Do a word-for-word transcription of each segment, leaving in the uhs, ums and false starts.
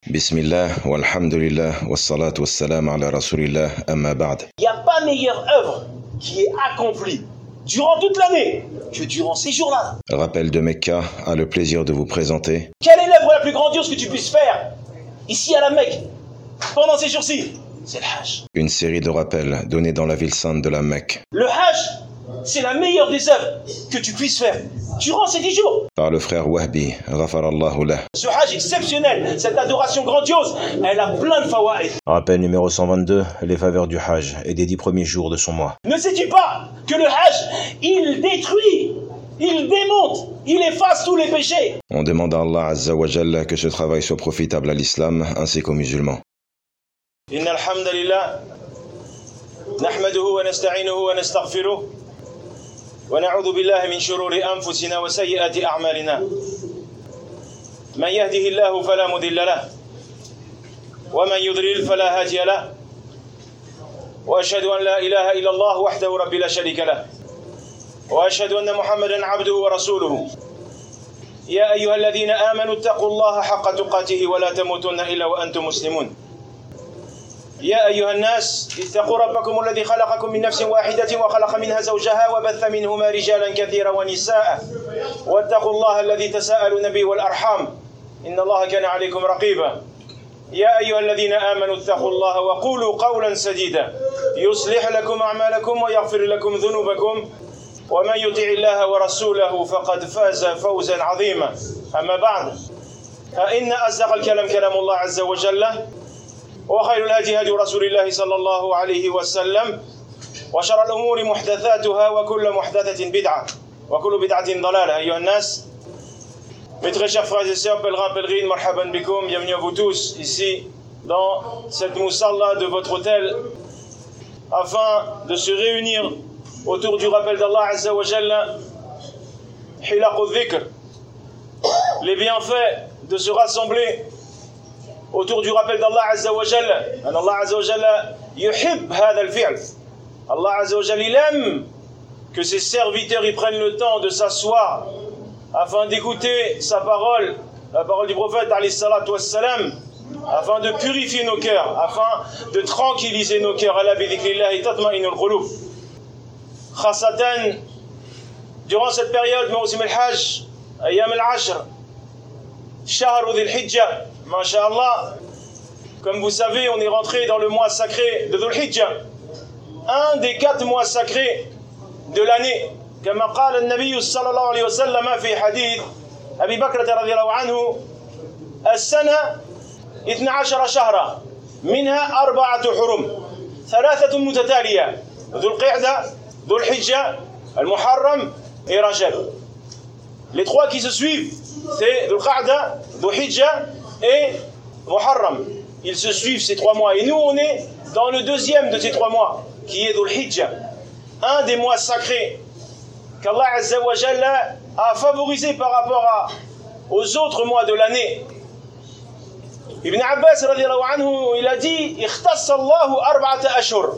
Bismillah, walhamdulillah, wassalatu wassalam ala rasulillah, amma ba'd. Il n'y a pas meilleure œuvre qui est accomplie durant toute l'année que durant ces jours-là. Rappel de Mecca a le plaisir de vous présenter. Quelle est l'œuvre la plus grandiose que tu puisses faire ici à la Mecque pendant ces jours-ci? C'est le Hajj. Une série de rappels donnés dans la ville sainte de la Mecque. Le Hajj, c'est la meilleure des œuvres que tu puisses faire durant ces dix jours. Par le frère Wahbi, ghafarallahu lah. Ce Hajj exceptionnel, cette adoration grandiose, elle a plein de fawaïd. Rappel numéro cent vingt-deux, les faveurs du Hajj et des dix premiers jours de son mois. Ne sais-tu pas que le Hajj, il détruit, il démonte, il efface tous les péchés? On demande à Allah Azza wa Jalla que ce travail soit profitable à l'islam ainsi qu'aux musulmans. Inna alhamdulillah, nahmaduhu wa nasta'inuhu wa nastaghfiruh. ونعوذ بالله من شرور أنفسنا وسيئات أعمالنا من يهده الله فلا مضل له ومن يضلل فلا هادي له وأشهد أن لا إله إلا الله وحده رب لا شريك له وأشهد أن محمدا عبده ورسوله يا أيها الذين آمنوا اتقوا الله حق تقاته ولا تموتن إلا وأنتم مسلمون يا أيها الناس اتقوا ربكم الذي خلقكم من نفس واحدة وخلق منها زوجها وبث منهما رجالا كثيرا ونساء واتقوا الله الذي تساءلون به والأرحام إن الله كان عليكم رقيبا يا أيها الذين آمنوا اتقوا الله وقولوا قولا سديدا يصلح لكم أعمالكم ويغفر لكم ذنوبكم ومن يطع الله ورسوله فقد فاز فوزا عظيما أما بعد فإن أصدق الكلام كلام الله عز وجل وخير الهدي هدي رسول الله صلى الله عليه وسلم وشر الأمور محدثاتها وكل محدثة بدعة وكل بدعة ضلالة أيها الناس. Mes très chers frères et sœurs, pèlerins, pèlerines, marhaban bikoum, bienvenue à vous tous ici dans cette moussalla de votre hôtel afin de se réunir autour du rappel d'Allah Azza wa Jalla, hilaq al-dhikr, les bienfaits de se rassembler autour du rappel d'Allah Azza wa Jalla. Allah Azza wa Jalla yuhib hada al-fi'l. Allah Azza wa Jalla, il aime que ses serviteurs y prennent le temps de s'asseoir afin d'écouter sa parole, la parole du prophète alayhi salatu wassalam, afin de purifier nos cœurs, afin de tranquilliser nos cœurs. Ala bi dhikrillahi tatma'inul qulub. Khasatan, durant cette période, Mawsim al-Hajj, Ayyam al-Ashr, Shahr dhil-Hijjah, Masha'Allah, comme vous savez, on est rentré dans le mois sacré de Dhul Hijjah, un des quatre mois sacrés de l'année. كما قال النبي صلى الله عليه وسلم في حديث أبي بكر رضي الله عنه السنة اثنا عشر شهرا منها أربعة حرم ثلاثة متتالية ذو القعدة ذو الحجة المحرم et Rajab. Les trois qui se suivent, c'est Dhul Qa'da, Dhul Hijjah et Muharram. Ils se suivent ces trois mois. Et nous, on est dans le deuxième de ces trois mois, qui est Dhul Hijjah, un des mois sacrés qu'Allah Azza wa Jalla a favorisé par rapport à, aux autres mois de l'année. Ibn Abbas radiyallahu anhu, il a dit اختص الله أربعة أشهر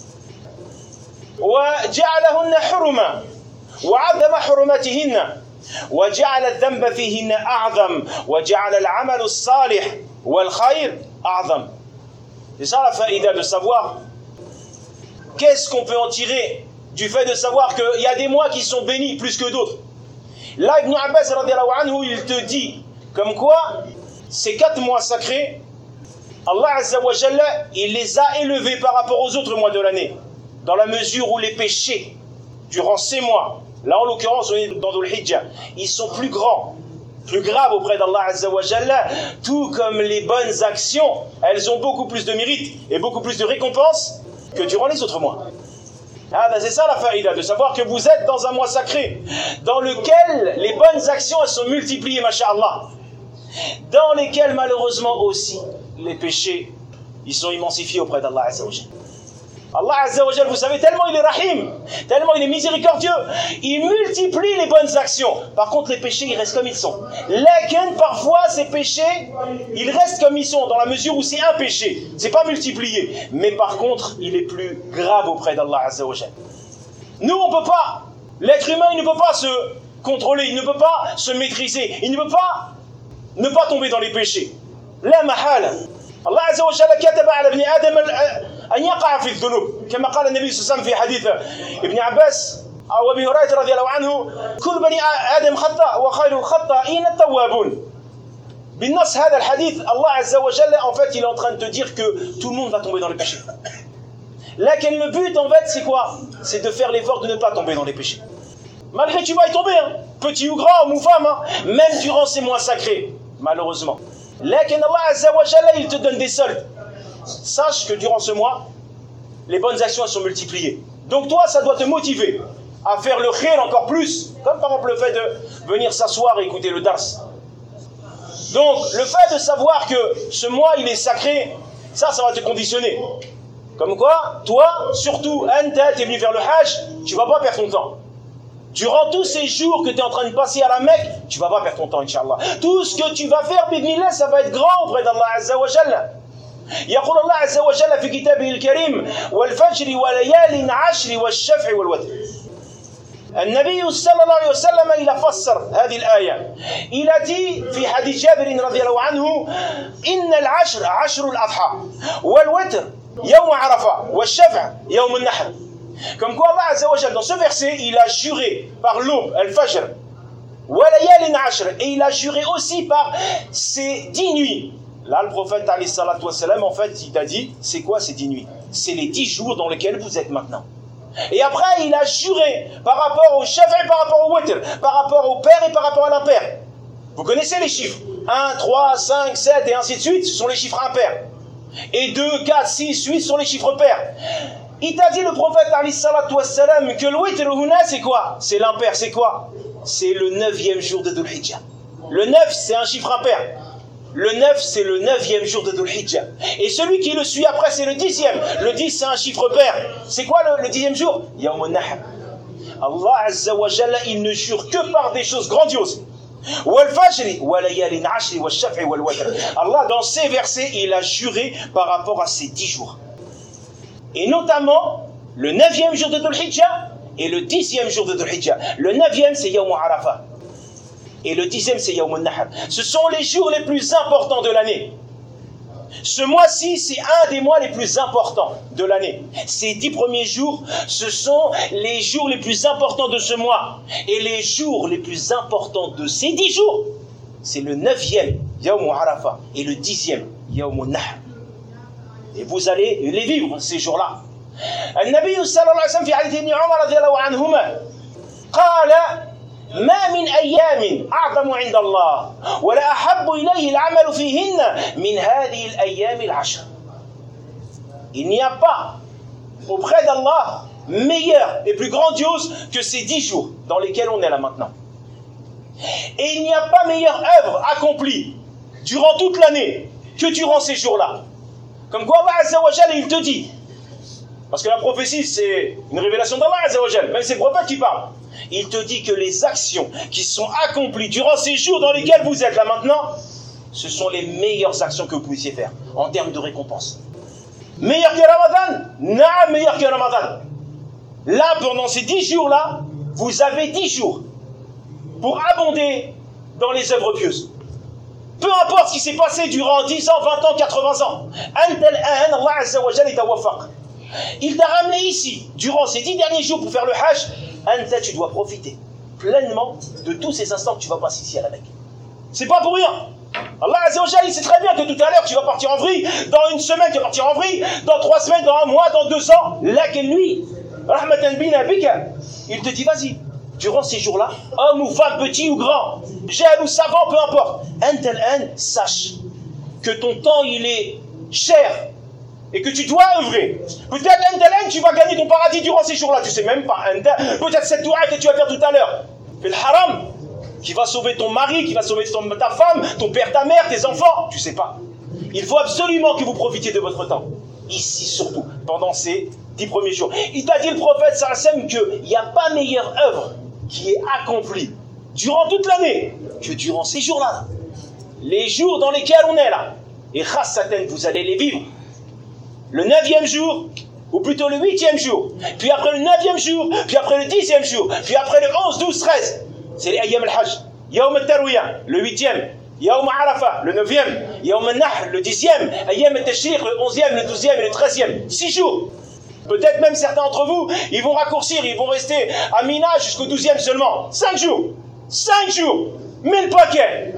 وجعلهن حرما وعظم حرمتهن وجعل الذنب فيهن أعظم وجعل العمل الصالح والخير أعظم. C'est ça la faïda, de savoir qu'est-ce qu'on peut en tirer du fait de savoir qu'il y a des mois qui sont bénis plus que d'autres. Là, Ibn Abbas radiyallahu anhu, il te dit comme quoi ces quatre mois sacrés, Allah Azza wa Jalla, il les a élevés par rapport aux autres mois de l'année, dans la mesure où les péchés durant ces mois, là en l'occurrence on est dans Dhul Hijjah, ils sont plus grands, plus graves auprès d'Allah Azza wa Jalla, tout comme les bonnes actions, elles ont beaucoup plus de mérite et beaucoup plus de récompenses que durant les autres mois. Ah, ben c'est ça la faïda, de savoir que vous êtes dans un mois sacré, dans lequel les bonnes actions elles sont multipliées, masha'Allah, dans lesquels malheureusement aussi les péchés ils sont immensifiés auprès d'Allah Azza wa Jalla. Allah Azza wa Jalla, vous savez, tellement il est rahim, tellement il est miséricordieux, il multiplie les bonnes actions. Par contre, les péchés, ils restent comme ils sont. Lakin, parfois, ces péchés, ils restent comme ils sont, dans la mesure où c'est un péché. C'est pas multiplié. Mais par contre, il est plus grave auprès d'Allah Azza wa Jalla. Nous, on peut pas. L'être humain, il ne peut pas se contrôler, il ne peut pas se maîtriser, il ne peut pas ne pas tomber dans les péchés. لا محالة. الله عز وجل كتب على ابن آدم أن يقع في الذنوب كما قال النبي صلى الله عليه وسلم في حديث ابن عباس أو أبي هريرة رضي الله عنه كل بني آدم خطأ وخير الخطائين التوابون. بالنص هذا الحديث الله عز وجل en fait il est en train de te dire que tout le monde va tomber dans les péchés. Lakin le but en fait c'est quoi? C'est de faire l'effort de ne pas tomber dans les péchés. Malgré que tu vas y tomber, hein, petit ou grand, homme ou femme, hein, même durant ces mois sacrés, malheureusement. Lakin Allah Azza wa Jalla, il te donne des soldes. Sache que durant ce mois, les bonnes actions sont multipliées. Donc toi, ça doit te motiver à faire le khir encore plus, comme par exemple le fait de venir s'asseoir et écouter le dars. Donc le fait de savoir que ce mois il est sacré, ça, ça va te conditionner. Comme quoi, toi, surtout, Anta, tu es venu faire le hajj, tu ne vas pas perdre ton temps. Durant tous ces jours que tu es en train de passer à la Mecque, tu ne vas pas perdre ton temps, Inch'Allah. Tout ce que tu vas faire, bidnillah, ça va être grand auprès d'Allah Azza wa Jalla. يقول الله عز وجل في كتابه الكريم والفجر وليال عشر والشفع والوتر. النبي صلى الله عليه وسلم إلى فسر هذه الآية. Il a dit في حديث جابر رضي الله عنه إن العشر عشر الأضحى والوتر يوم عرفة والشفع يوم النحر. Comme quoi Allah Azza wa Jalla dans ce verset il a juré par l'aube, al-fajr, walayalin ashr, et il a juré aussi par ces dix nuits. Là le prophète alayhi salatu wassalam en fait il a dit c'est quoi ces dix nuits? C'est les dix jours dans lesquels vous êtes maintenant. Et après il a juré par rapport au shafi, par rapport au witr, par rapport au père et par rapport à l'impair. Vous connaissez les chiffres un, trois, cinq, sept et ainsi de suite, ce sont les chiffres impairs. Et deux, quatre, six, huit sont les chiffres pairs. Il t'a dit le prophète alayhi salatu wassalam que le witr huna c'est quoi? C'est l'impair, c'est quoi? C'est le neuvième jour de Dhul Hijjah. Le neuf c'est un chiffre impair. Le neuf c'est le neuvième jour de Dhul Hijjah. Et celui qui le suit après c'est le dixième. Le dix c'est un chiffre pair. C'est quoi le, le dixième jour? Yawm al-Nahr. Allah Azza wa Jalla il ne jure que par des choses grandioses. Allah dans ces versets il a juré par rapport à ces dix jours. Et notamment, le neuvième jour de Dhul Hijjah et le dixième jour de Dhul Hijjah. Le neuvième, c'est Yawm Arafah. Et le dixième, c'est Yawm al-Nahr. Ce sont les jours les plus importants de l'année. Ce mois-ci, c'est un des mois les plus importants de l'année. Ces dix premiers jours, ce sont les jours les plus importants de ce mois. Et les jours les plus importants de ces dix jours, c'est le neuvième, Yawm Arafah, et le dixième, Yawm al-Nahr. Et vous allez les vivre ces jours-là. النبي صلى الله عليه وسلم في حديث ابن عمر رضي الله عنهما قال ما من أيام أعظم عند الله ولا أحب إليه العمل فيهن من هذه الأيام العشر. Il n'y a pas auprès d'Allah meilleur et plus grandiose que ces dix jours dans lesquels on est là maintenant. Et il n'y a pas meilleure œuvre accomplie durant toute l'année que durant ces jours-là. Comme quoi Allah Azza wa Jalla il te dit, parce que la prophétie c'est une révélation d'Allah Azza wa Jalla, même c'est le prophète qui parle, il te dit que les actions qui sont accomplies durant ces jours dans lesquels vous êtes là maintenant, ce sont les meilleures actions que vous puissiez faire en termes de récompense. Meilleur que Ramadan? Non, meilleur que Ramadan. Là, pendant ces dix jours-là, vous avez dix jours pour abonder dans les œuvres pieuses. Peu importe ce qui s'est passé durant dix ans, vingt ans, quatre-vingts ans. Allah Azza wa Jalla il t'a ramené ici, durant ces dix derniers jours pour faire le hajj. Anta, tu dois profiter pleinement de tous ces instants que tu vas passer ici à la Mecque. C'est pas pour rien. Allah Azza wa Jalla, il sait très bien que tout à l'heure tu vas partir en vrille, dans une semaine tu vas partir en vrille, dans trois semaines, dans un mois, dans deux ans. Là, quelle nuit, rahmatan bina bika, il te dit vas-y, durant ces jours-là, homme ou femme, petit ou grand, jeune ou savant, peu importe, Anta al-an, sache que ton temps il est cher et que tu dois œuvrer. Peut-être Anta al-an, tu vas gagner ton paradis durant ces jours-là, tu sais même pas. Anta, peut-être cette doua que tu vas faire tout à l'heure, fais le haram, qui va sauver ton mari, qui va sauver ton, ta femme, ton père, ta mère, tes enfants, tu sais pas. Il faut absolument que vous profitiez de votre temps. Ici surtout, pendant ces dix premiers jours. Il t'a dit le prophète sallallahu alayhi wa sallam qu'il n'y a pas meilleure œuvre qui est accomplie durant toute l'année que durant ces jours-là. Les jours dans lesquels on est là. Et khassatan, vous allez les vivre. Le neuvième jour, ou plutôt le huitième jour, puis après le neuvième jour, puis après le dixième jour, puis après le onze, douze, treize. C'est les Ayyam al-Hajj. Yawm al-Tarwiyah, le huitième. Yawm Arafah, le neuvième, Yawm al-Nahr, le dixième, Ayyam al-Tashriq, le onzième, le douzième et le treizième. Six jours. Peut-être même certains d'entre vous, ils vont raccourcir, ils vont rester à Mina jusqu'au douzième seulement. Cinq jours. Cinq jours. Mille paquets.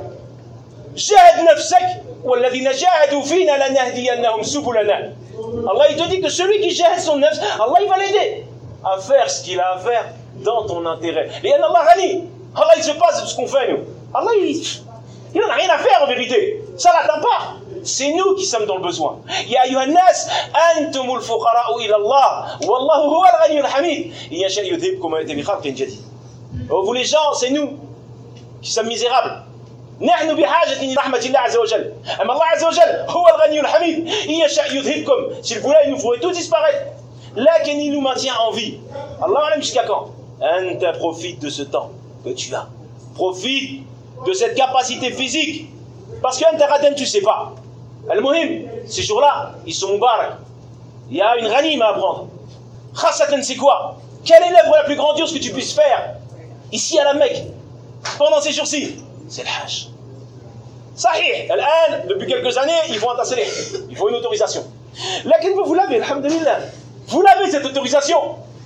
Jahad nafsak, walladhina jahadu fina lanahdiyannahum subulana. Allah, il te dit que celui qui jahad son nafs, Allah, il va l'aider à faire ce qu'il a à faire dans ton intérêt. Et Allah ghani. Allah, il se passe de ce qu'on fait, nous. Allah, il, il n'en a rien à faire en vérité. Ça l'atteint pas. C'est nous qui sommes dans le besoin. Ya ayyuhan nas, antumul fuqara'u ila Allah, wallahu huwa al-ghaniyyul hamid. Yasha yudhibkum wa yati bi khalqin jadid. Vous les gens, c'est nous qui sommes misérables. نحن بحاجة إلى رحمة الله عز وجل. أما الله عز وجل هو الغني الحميد. يشاء يذهبكم. S'il voulait, il nous ferait tous disparaître. Lakin il nous maintient en vie. Allah aime jusqu'à quand? Anta profite de ce temps que tu as. Profite de cette capacité physique. Parce que Anta Raden, tu sais pas. Al-Muhim, ces jours-là, ils sont mubarak. Il y a une ghanima à prendre. Khassatan, c'est quoi? Quelle est l'œuvre la plus grandiose que tu puisses faire ici à la Mecque pendant ces jours-ci? C'est le Hajj. Sahih. Al-An, depuis quelques années, ils font un tasrih. Il faut une autorisation. Lakin vous, vous l'avez, alhamdulillah. Vous l'avez, cette autorisation.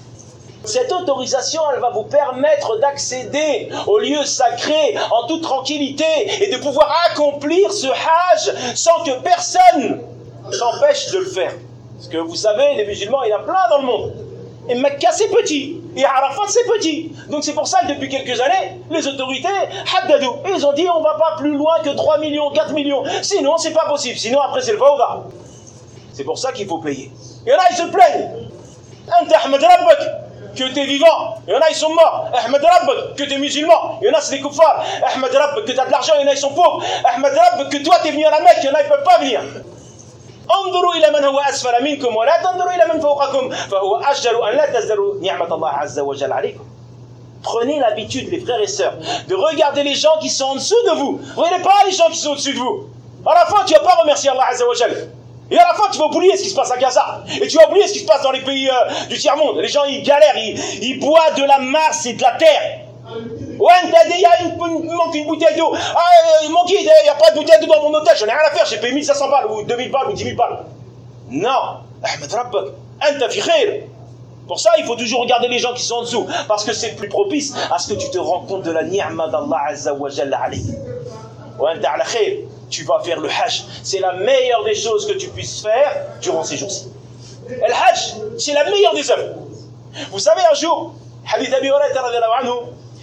Cette autorisation, elle va vous permettre d'accéder au lieu sacré en toute tranquillité et de pouvoir accomplir ce Hajj sans que personne s'empêche de le faire. Parce que vous savez, les musulmans, il y en a plein dans le monde. Et Mecca, c'est petit. Et Arafat, c'est petit. Donc c'est pour ça que depuis quelques années, les autorités, haddadou, ils ont dit on ne va pas plus loin que trois millions, quatre millions. Sinon, c'est pas possible. Sinon, après, c'est le fawda. C'est pour ça qu'il faut payer. Il y en a, ils se plaignent. Anta Ahmed Rabbak, que tu es vivant. Il y en a, ils sont morts. Ahmed Rabbak, que tu es musulman. Il y en a, c'est des kuffars. Ahmed Rabbak, que tu as de l'argent. Il y en a, ils sont pauvres. Ahmed Rabbak, que toi, tu es venu à la Mecque. Il y en a, ils ne peuvent pas venir. انظروا إلى من هو أسفل منكم ولا تنظروا إلى من فوقكم فهو أجدر أن لا تزدروا نعمة الله عز وجل عليكم. Prenez l'habitude, les frères et sœurs, de regarder les gens qui sont en dessous de vous. Regardez pas les gens qui sont au-dessus de vous. À la fin, tu ne vas pas remercier Allah Azza wa Jal. Et à la fin, tu vas oublier ce qui se passe à Gaza. Et tu vas oublier ce qui se passe dans les pays euh, du tiers-monde. Les gens, ils galèrent, ils, ils boivent de la marche et de la terre. Ouais, il y a une, il manque une bouteille d'eau. Ah, il manque, il n'y a pas de bouteille d'eau dans mon hôtel, j'en ai rien à faire, j'ai payé mille cinq cents balles, ou deux mille balles, ou dix mille balles. Non, Ahmed Rabbak, anta fi khair. Pour ça, il faut toujours regarder les gens qui sont en dessous, parce que c'est plus propice à ce que tu te rends compte de la ni'ma d'Allah Azza wa Jalla alayk. Wa anta ala khair, tu vas faire le Hajj. C'est la meilleure des choses que tu puisses faire durant ces jours-ci. Le Hajj, c'est la meilleure des œuvres. Vous savez, un jour, Hadith Abi Hurayrata radhiyallahu anhu,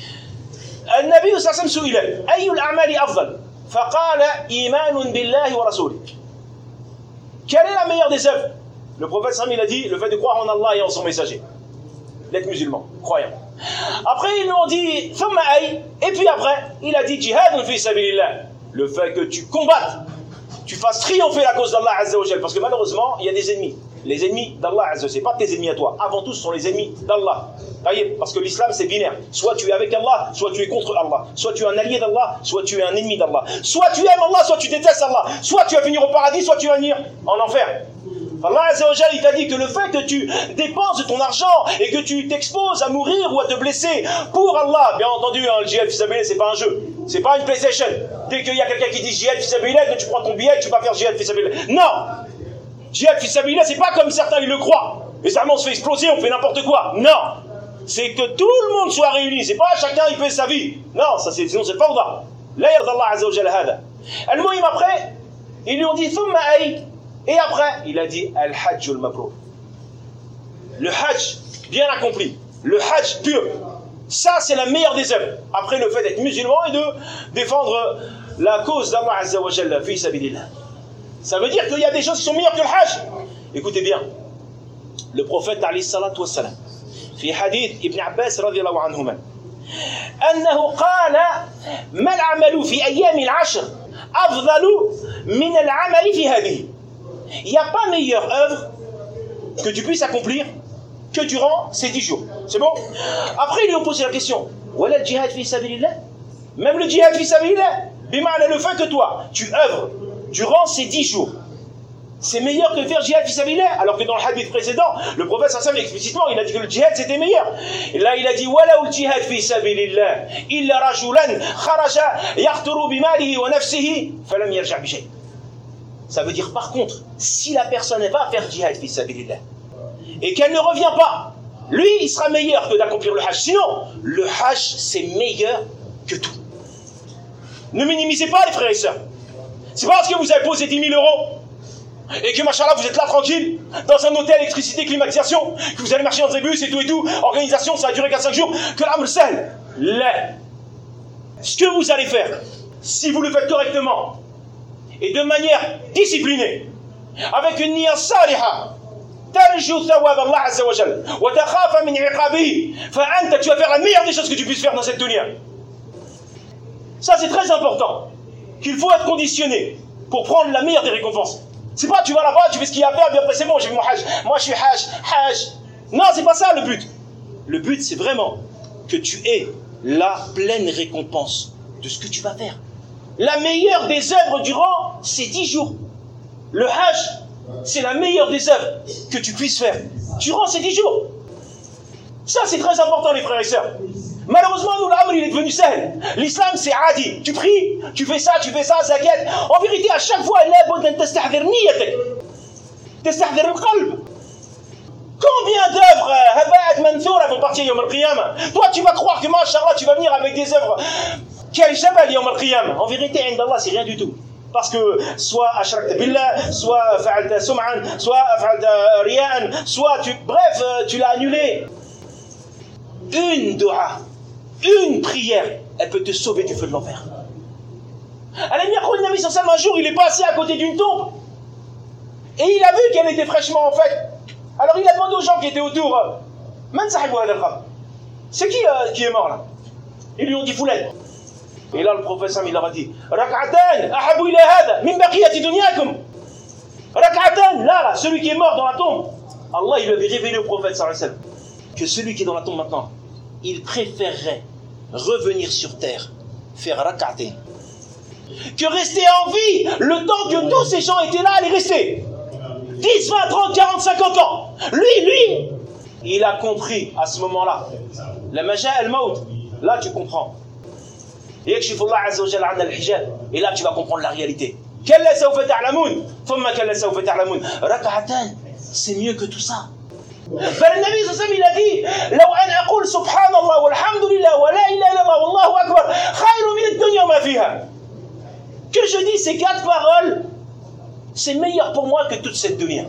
النبي صلى الله عليه وسلم سئل أي الأعمال أفضل فقال إيمان بالله ورسوله. Quelle est la meilleure des œuvres? Le prophète sallam il a dit le fait de croire en Allah et en son messager, d'être musulman, croyant. Après ils lui ont dit ثم أي, et puis après il a dit jihad fi sabilillah, le fait que tu combattes, tu fasses triompher la cause d'Allah Azza wa Jal, parce que malheureusement il y a des ennemis. Les ennemis d'Allah Azza wa Jal, c'est pas tes ennemis à toi, avant tout ce sont les ennemis d'Allah. Parce que l'islam c'est binaire, soit tu es avec Allah, soit tu es contre Allah, soit tu es un allié d'Allah, soit tu es un ennemi d'Allah, soit tu aimes Allah, soit tu détestes Allah, soit tu vas finir au paradis, soit tu vas venir en enfer. Allah Azza wa Jal, il t'a dit que le fait que tu dépenses de ton argent et que tu t'exposes à mourir ou à te blesser pour Allah, bien entendu, hein, le jihad fi sabilillah c'est pas un jeu, c'est pas une PlayStation. Dès qu'il y a quelqu'un qui dit jihad fi sabilillah, que tu prends ton billet, tu vas faire jihad fi sabilillah. Non, jihad fi sabilillah c'est pas comme certains ils le croient. Les armes on se fait exploser, on fait n'importe quoi. Non, c'est que tout le monde soit réuni, c'est pas chacun il fait sa vie. Non, ça c'est sinon c'est fawda. La yarda Allah Azza wa Jal hada. Al-Muhim après, ils lui ont dit thumma ay. Et après, il a dit Al-Hajj al-Mabrur. Le Hajj bien accompli, le Hajj pur. Ça, c'est la meilleure des œuvres. Après le fait d'être musulman et de défendre la cause d'Allah Azza wa Jalla fi sabilillah. Ça veut dire qu'il y a des choses qui sont meilleures que le Hajj. Écoutez bien, le prophète alayhi salatu wa salam, في حديث ابن عباس رضي الله عنهما أنه قال ما العمل في أيام العشر أفضل من العمل في هذه. Il n'y a pas meilleure œuvre que tu puisses accomplir que durant ces dix jours. C'est bon? Après, ils lui ont posé la question. Voilà le djihad fi sabilillah? Même le djihad fi sabilillah? Bima'na, le fait que toi, tu œuvres durant ces dix jours. c'est meilleur que de faire jihad fi sabilillah, alors que dans le hadith précédent, le prophète sallallahu alayhi wa sallam explicitement, il a dit que le jihad c'était meilleur. Et là il a dit wala al jihad fi sabilillah illa rajulan kharaja yaqturu bi malihi wa nafsihi falam yarja' bi shay'. Ça veut dire par contre, si la personne va faire jihad fi sabilillah et qu'elle ne revient pas, lui il sera meilleur que d'accomplir le hajj. Sinon, le hajj c'est meilleur que tout. Ne minimisez pas les frères et sœurs. C'est pas parce que vous avez posé dix mille euros et que machallah vous êtes là tranquille dans un hôtel, électricité, climatisation, que vous allez marcher dans des bus et tout et tout, organisation, ça va durer quatre cinq jours, que l'amr sahel. Là, ce que vous allez faire, si vous le faites correctement et de manière disciplinée, avec une niya saliha, tarju thawab Allah azza wa jal wa takhafa min iqabihi, fa anta, tu vas faire la meilleure des choses que tu puisses faire dans cette dunya. Ça c'est très important, qu'il faut être conditionné pour prendre la meilleure des récompenses. C'est pas tu vas là-bas, tu fais ce qu'il y a à faire, bien après c'est bon, j'ai vu mon hajj, moi je suis hajj, hajj. Non, c'est pas ça le but. Le but c'est vraiment que tu aies la pleine récompense de ce que tu vas faire. La meilleure des œuvres durant ces dix jours. Le hajj, c'est la meilleure des œuvres que tu puisses faire durant ces dix jours. Ça c'est très important les frères et sœurs. Malheureusement, nous, l'amr, il est devenu sahl. L'islam, c'est adi. Tu pries, tu fais ça, tu fais ça, zakat. En vérité, à chaque fois, il est tastahdir niyatak. Tastahdir al-qalb. Combien d'œuvres haba'at manthura vont partir yawm al-qiyamah? Toi, tu vas croire que, mashallah, tu vas venir avec des œuvres quel jabal yawm al-qiyamah. En vérité, indallah, c'est rien du tout. Parce que soit ashrakta billah, soit fa'alta sum'an, soit fa'alta riya'an, soit tu, bref, tu l'as annulé. Une dua, une prière, elle peut te sauver du feu de l'enfer. Un jour, il est passé à côté d'une tombe et il a vu qu'elle était fraîchement en fait. Alors il a demandé aux gens qui étaient autour, c'est qui euh, qui est mort là? Ils lui ont dit Fouled. Et là le prophète il leur a dit Rak'atan, ahabu ila hada, min baqiyati dunyakum. Rak'atan, là, là, celui qui est mort dans la tombe. Allah il lui avait révélé au prophète sallallahu alayhi wa sallam que celui qui est dans la tombe maintenant, il préférerait revenir sur terre, faire rak'atain, que rester en vie le temps que tous ces gens étaient là, aller rester. dix, vingt, trente, quarante, cinquante ans. Lui, lui, il a compris à ce moment-là. La maja al-maut, là tu comprends. Et là tu vas comprendre la réalité. Rak'atain, c'est mieux que tout ça. فالنبي صلى الله عليه وسلم il a dit لو أن أقول سبحان الله والحمد لله ولا إله إلا الله والله أكبر خير من الدنيا وما فيها. Que je dis ces quatre paroles, c'est meilleur pour moi que toute cette dunya.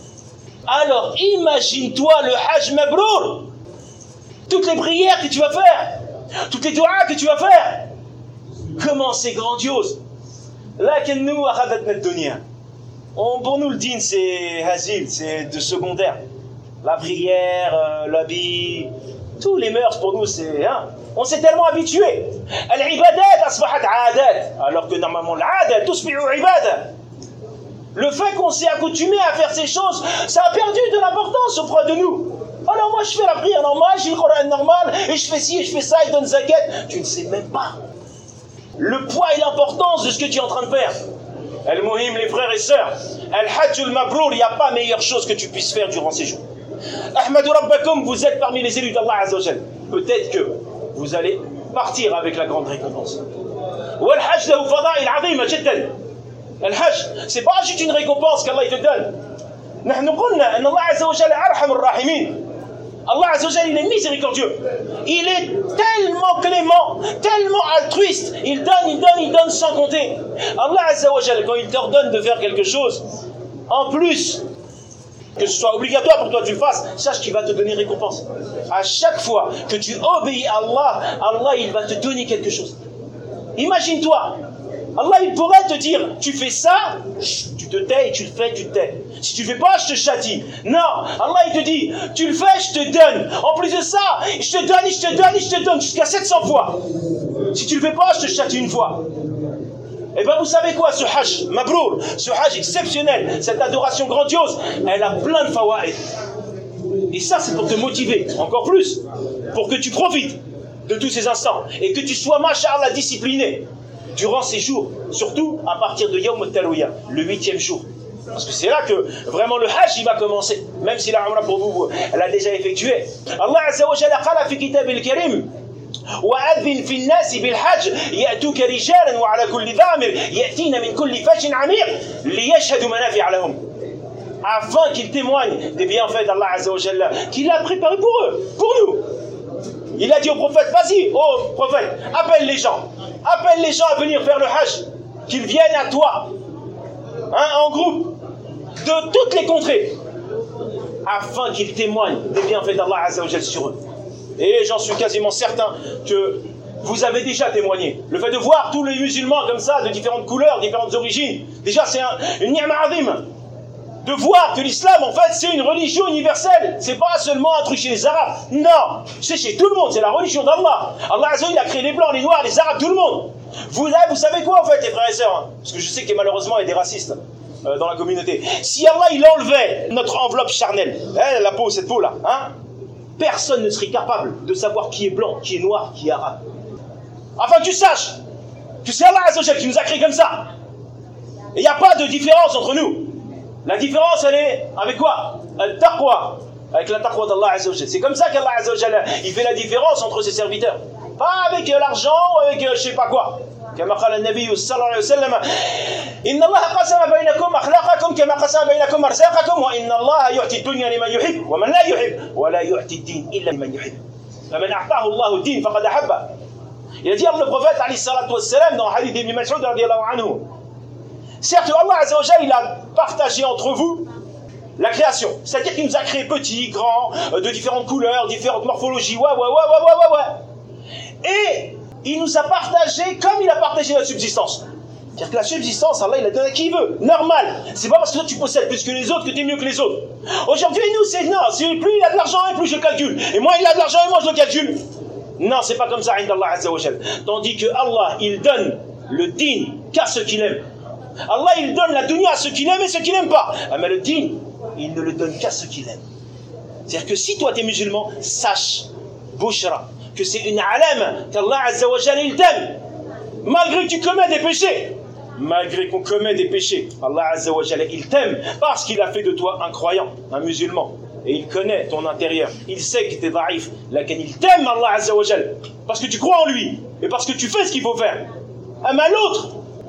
Alors imagine-toi le hajj mabrour, toutes les prières que tu vas faire, toutes les duas que tu vas faire, comment c'est grandiose. لكن nous أخذتنا الدنيا. Pour nous le din c'est hazil, c'est de secondaire. La prière, euh, l'habit, tous les mœurs pour nous c'est... Hein, on s'est tellement habitué. Al-ibadat asbahat aadat. Alors que normalement l'aadat tusbi'u ibadat. Le fait qu'on s'est accoutumé à faire ces choses, ça a perdu de l'importance auprès de nous. Alors moi je fais la prière normale, j'ai le Coran normal, et je fais ci et je fais ça, et donne zakat. Tu ne sais même pas le poids et l'importance de ce que tu es en train de faire. Al-Muhim, les frères et sœurs, Al-Hajjul Mabrour, il n'y a pas meilleure chose que tu puisses faire durant ces jours. Ahmadou Rabbakum, vous êtes parmi les élus d'Allah Azza wa Jal. Peut-être que vous allez partir avec la grande récompense. Wal-Hajj lahu fada'il 'azima jiddan. Al-Hajj, c'est pas juste une récompense qu'Allah te donne. نحن قلنا أن الله عز وجل أرحم الراحمين. Allah Azza wa Jal, il est miséricordieux. Il est tellement clément, tellement altruiste. Il donne, il donne, il donne sans compter. Allah Azza wa Jal, quand il t'ordonne de faire quelque chose, en plus que ce soit obligatoire pour toi que tu le fasses, sache qu'il va te donner récompense. À chaque fois que tu obéis à Allah, Allah il va te donner quelque chose. Imagine-toi, Allah il pourrait te dire, tu fais ça, tu te tais et tu le fais, tu te tais. Si tu le fais pas, je te châtie. Non, Allah il te dit, tu le fais, je te donne. En plus de ça, je te donne, je te donne, je te donne, jusqu'à sept cents fois. Si tu le fais pas, je te châtie une fois. Et bien vous savez quoi, ce hajj mabrour, ce hajj exceptionnel, cette adoration grandiose, elle a plein de fawaïd. Et ça c'est pour te motiver encore plus, pour que tu profites de tous ces instants et que tu sois masha'Allah discipliné durant ces jours, surtout à partir de Yawm al-Tarwiyah, le huitième jour. Parce que c'est là que vraiment le hajj il va commencer. Même si la umrah pour vous, elle a déjà effectué. Allah Azza wa Jalla qala fi kitab al-karim وأذن في الناس بالحج يأتوك رجالا وعلى كل ضامر يأتين من كل فج عميق ليشهدوا منافع لهم. Afin qu'ils témoignent des bienfaits d'Allah Azza wa Jalla qu'il a préparé pour eux, pour nous. Il a dit au prophète, vas-y, oh prophète, appelle les gens, appelle les gens à venir faire le hajj, qu'ils viennent à toi, hein, en groupe, de toutes les contrées, afin qu'ils témoignent des bienfaits d'Allah Azza wa Jalla sur eux. Et j'en suis quasiment certain que vous avez déjà témoigné. Le fait de voir tous les musulmans comme ça, de différentes couleurs, différentes origines, déjà c'est un, une ni'ma azim. De voir que l'islam, en fait, c'est une religion universelle. C'est pas seulement un truc chez les Arabes. Non, c'est chez tout le monde. C'est la religion d'Allah. Allah Azza wa Jalla, il a créé les blancs, les noirs, les arabes, tout le monde. Vous, là, vous savez quoi, en fait, les frères et sœurs, hein, parce que je sais que malheureusement, il y a des racistes euh, dans la communauté. Si Allah, il enlevait notre enveloppe charnelle, hein, la peau, cette peau-là, hein, personne ne serait capable de savoir qui est blanc, qui est noir, qui est arabe. Afin que tu saches que c'est Allah Azza wa Jalla qui nous a créés comme ça. Et il n'y a pas de différence entre nous. La différence, elle est avec quoi? Al-taqwa. Avec la taqwa d'Allah Azza wa Jalla. C'est comme ça qu'Allah Azza wa Jalla, il fait la différence entre ses serviteurs. Pas avec l'argent ou avec euh, je sais pas quoi. كما قال النبي صلى الله عليه وسلم إن الله قسم بينكم أخلاقكم كما قسم بينكم أرزاقكم وإن الله يعطي الدنيا لمن يحب ومن لا يحب ولا يعطي الدين إلا لمن يحب فمن أعطاه الله الدين فقد أحبه. Il a dit le prophète عليه الصلاة والسلام dans le hadith d'Ibn Mas'ud رضي الله عنه, certes Allah Azza wa Jalla il a partagé entre vous la création, c'est-à-dire qu'il nous a créés petits, grands, de différentes couleurs, différentes morphologies, ouais, ouais, ouais, ouais, ouais, ouais, ouais. Et il nous a partagé comme il a partagé notre subsistance. C'est-à-dire que la subsistance, Allah, il la donne à qui il veut. Normal. C'est pas parce que toi tu possèdes plus que les autres que tu es mieux que les autres. Aujourd'hui, nous, c'est non. C'est plus il a de l'argent et plus je calcule. Et moi, il a de l'argent et moi, je le calcule. Non, c'est pas comme ça, Indallah Azza wa Jalla. Tandis que Allah, il donne le din qu'à ceux qu'il aime. Allah, il donne la dunya à ceux qu'il aime et ceux qu'il n'aime pas. Ah, mais le din, il ne le donne qu'à ceux qu'il aime. C'est-à-dire que si toi, tu es musulman, sache, Bouchra, que c'est une alame qu'Allah Azza wa Jalla il t'aime. Malgré que tu commets des péchés, malgré qu'on commet des péchés, Allah Azza wa Jalla il t'aime parce qu'il a fait de toi un croyant, un musulman. Et il connaît ton intérieur. Il sait que tu es daïf. Laquelle il t'aime, Allah Azza wa Jalla, parce que tu crois en lui et parce que tu fais ce qu'il faut faire. Ah, mais l'autre,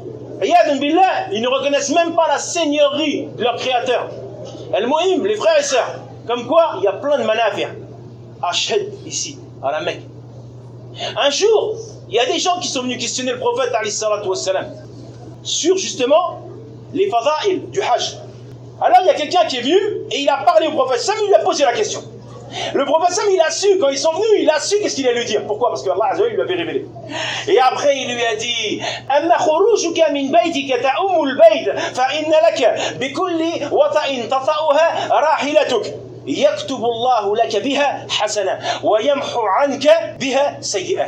ils ne reconnaissent même pas la seigneurie de leur créateur. Al-Muhim, les frères et sœurs, comme quoi il y a plein de manafir. Ashhad ici, à la Mecque. Un jour, il y a des gens qui sont venus questionner le prophète alayhi salatu wassalam sur justement les fada'il du hajj. Alors il y a quelqu'un qui est venu et il a parlé au prophète Sam, il lui a posé la question. Le prophète Sam, il a su, quand ils sont venus, il a su qu'est-ce qu'il allait lui dire. Pourquoi? Parce que Allah Azza wa Jalla lui avait révélé. Et après il lui a dit Amma khurujuka min baytika ta'ummu al-bayt fa inna laka bi kulli wata'in tata'uha rahilatuk yaktubu Allahu laka biha hasana wa yamhu 'anka biha sayyi'ah.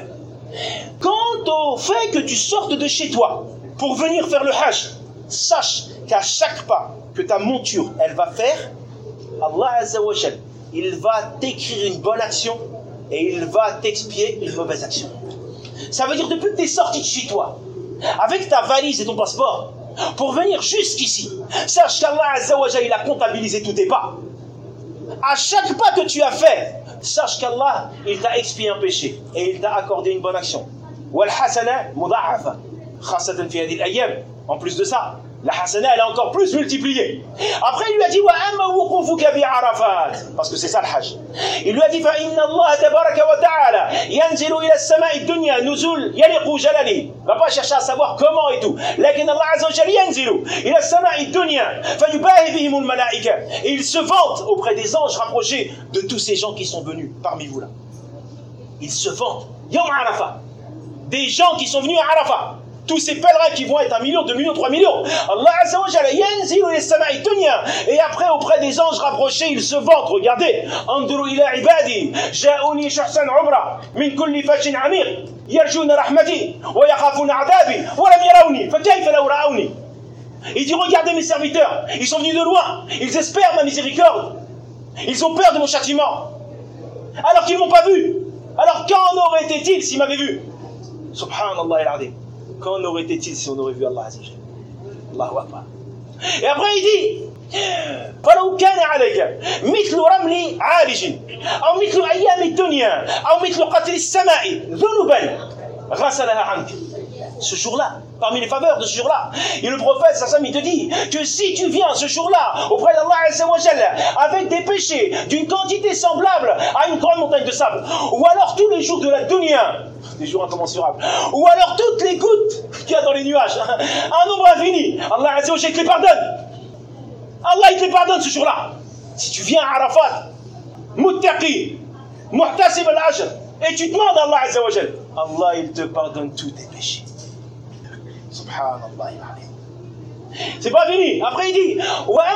Quant au fait que tu sortes de chez toi pour venir faire le hajj, sache qu'à chaque pas que ta monture elle va faire, Allah Azza wa Jalla il va t'écrire une bonne action et il va t'expier une mauvaise action. Ça veut dire depuis que tu es sorti de chez toi avec ta valise et ton passeport pour venir jusqu'ici, sache qu'Allah Azza wa Jalla il a comptabilisé tous tes pas. À chaque pas que tu as fait, sache qu'Allah il t'a expié un péché et il t'a accordé une bonne action. Wal hasana mudha'afa khasatan fi hadhihi al-ayyam. En plus de ça, la hasana elle est encore plus multipliée. Après il lui a dit wa amma wuqufuka bi Arafat, parce que c'est ça le hajj. Il lui a dit fa inna Allah tabaraka wa ta'ala yanzilu ila as-sama'i ad-dunya nuzul yaliqu jalali. Va pas chercher à savoir comment et tout. Lakin Allah azza wa jalla yanzilu ila as-sama'i ad-dunya fayubahi bihim al-mala'ika. Et il se vante auprès des anges rapprochés de tous ces gens qui sont venus parmi vous là. Il se vante Yom Arafat. Des gens qui sont venus à Arafat. Tous ces pèlerins qui vont être un million, deux millions, trois millions. Allah Azza wa Jalla yanzilu ila as-sama'i ad-dunya. Et après auprès des anges rapprochés, ils se vantent. Regardez. Anduru ila ibadi ja'uni shahsan umra min kulli fajin amir yarjuna rahmati wa yakhafuna 'adabi wa lam yarawni fa kayfa law ra'awni. Il dit regardez mes serviteurs, ils sont venus de loin, ils espèrent ma miséricorde. Ils ont peur de mon châtiment. Alors qu'ils m'ont pas vu. Alors qu'en aurait été-il s'ils m'avaient vu? Subhanallah al-azim. Qu'en aurait été-il si on aurait vu Allah Azza wa Jalla? Allahu Akbar. Et après il dit فلو كان عليك مثل رمل عالج أو مثل أيام الدنيا أو مثل قطر السماء ذنوبا غسلها عنك. Ce jour-là, parmi les faveurs de ce jour-là, et le prophète Sassam, il te dit que si tu viens ce jour-là auprès d'Allah Azza wa Jalla avec des péchés d'une quantité semblable à une grande montagne de sable, ou alors tous les jours de la dunya, des jours incommensurables, ou alors toutes les gouttes qu'il y a dans les nuages, un nombre infini, Allah Azza wa Jalla te les pardonne. Allah il te les pardonne ce jour-là. Si tu viens à Arafat, muttaqi, muhtasib al-ajr, et tu demandes à Allah Azza wa Jalla, Allah il te pardonne tous tes péchés. Subhanallah. C'est pas fini. Après il dit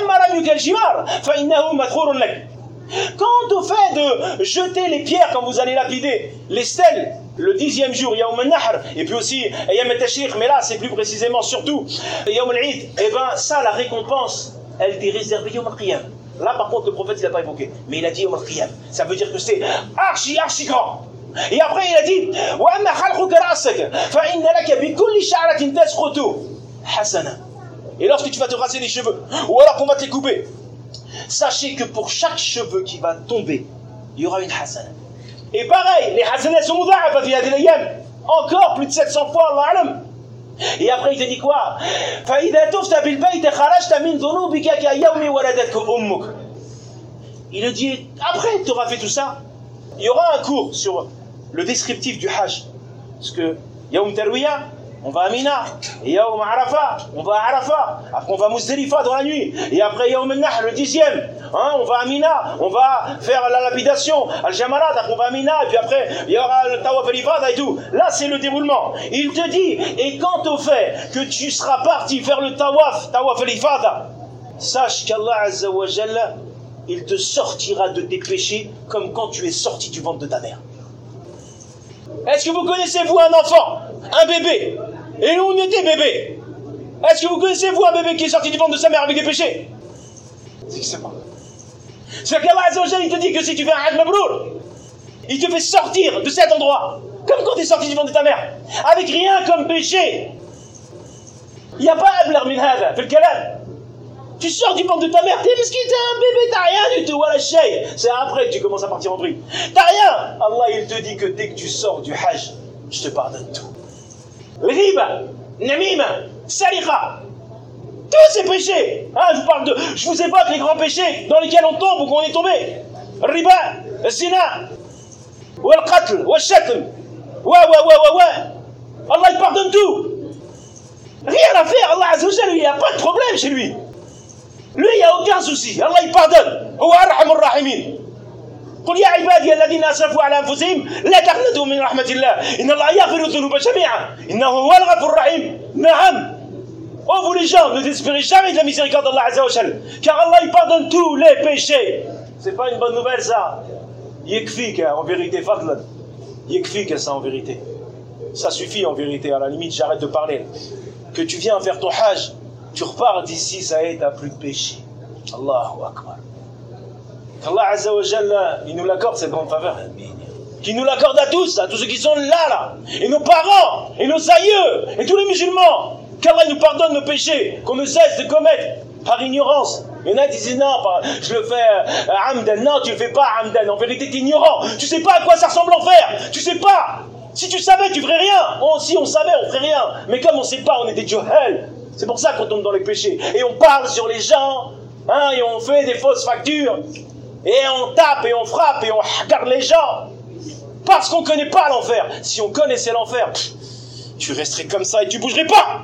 quant au fait de jeter les pierres quand vous allez lapider les stèles le dixième jour, Yawm al-Nahr, et puis aussi Yawm al-Tashriq, mais là c'est plus précisément surtout Yawm al-Eid, et ben ça la récompense elle t'est réservée Yawm al-Qiyam. Là par contre le prophète il n'a pas évoqué, mais il a dit Yawm al-Qiyam. Ça veut dire que c'est archi archi grand. Et après il a dit et lorsque tu vas te raser les cheveux ou alors qu'on va te les couper, sachez que pour chaque cheveu qui va tomber il y aura une hasana. Et pareil, les hasanats sont mudha'afa fi hadhihi al-ayyam, encore plus de sept cents fois, Allah alam. Et après il te dit quoi? Il a dit après tu auras fait tout ça, il y aura un cours sur le descriptif du Hajj. Parce que Yawm Tarwiyah, on va à Mina, et Yawm Arafah, on va à Arafah, après on va à Muzdalifa dans la nuit, et après Yawm al-Nahr, le dixième, hein, on va à Mina, on va faire la lapidation, Al-Jamarat, après on va à Mina, et puis après il y aura le Tawaf al-Ifada et tout. Là c'est le déroulement. Il te dit, et quant au fait que tu seras parti faire le Tawaf, Tawaf al-Ifada, sache qu'Allah Azza wa Jalla, il te sortira de tes péchés comme quand tu es sorti du ventre de ta mère. Est-ce que vous connaissez, vous, un enfant, un bébé, et nous on était bébé? Est-ce que vous connaissez, vous, un bébé qui est sorti du ventre de sa mère avec des péchés? C'est que c'est pas. C'est qu'Allah Azza wa Jalla, il te dit que si tu fais un Hajj Mabrour, il te fait sortir de cet endroit, comme quand tu es sorti du ventre de ta mère, avec rien comme péché. Il n'y a pas ablar min hada, fil kalam. Tu sors du ventre de ta mère, t'es miskin, t'es un bébé, t'as rien du tout, voilà shay. C'est après que tu commences à partir en vrille. T'as rien. Allah il te dit que dès que tu sors du Hajj, je te pardonne tout. Riba, namima, saliqa, tous ces péchés. Hein, je vous parle de, je vous évoque les grands péchés dans lesquels on tombe ou qu'on est tombé. Riba, zina, wal qatl, wal shatm, wa wa wa wa wa. Allah il pardonne tout. Rien à faire, Allah Azza wa Jalla, il n'y a pas de problème chez lui. Lui, il n'y a aucun souci. Allah, il pardonne. هو أرحم الراحمين. قل يا عبادي الذين أسرفوا على أنفسهم لا تقنطوا من رحمة الله إن الله يغفر الذنوب جميعا إنه هو الغفور الرحيم. نعم. Oh, vous les gens, ne désespérez jamais de la miséricorde d'Allah Azza wa Jalla, car Allah, il pardonne tous les péchés. C'est pas une bonne nouvelle, ça. Yekfik, en vérité, fadlan. Yekfik, ça, en vérité. Ça suffit, en vérité. À la limite, j'arrête de parler. Que tu viens faire ton Hajj, tu repars d'ici, ça y est, t'as plus de péché. Allahu Akbar. Qu'Allah Azza wa Jalla, il nous l'accorde cette grande faveur. Qu'il nous l'accorde à tous, à tous ceux qui sont là, là. Et nos parents, et nos aïeux, et tous les musulmans. Qu'Allah nous pardonne nos péchés, qu'on ne cesse de commettre par ignorance. Il y en a qui disent non, je le fais euh, amdan. Non, tu le fais pas amdan. En vérité, tu es ignorant. Tu sais pas à quoi ça ressemble l'enfer. Tu sais pas. Si tu savais, tu ferais rien. Oh, si on savait, on ferait rien. Mais comme on sait pas, on est des johel. C'est pour ça qu'on tombe dans les péchés. Et on parle sur les gens, hein, et on fait des fausses factures, et on tape, et on frappe, et on regarde les gens. Parce qu'on ne connaît pas l'enfer. Si on connaissait l'enfer, tu resterais comme ça et tu bougerais pas.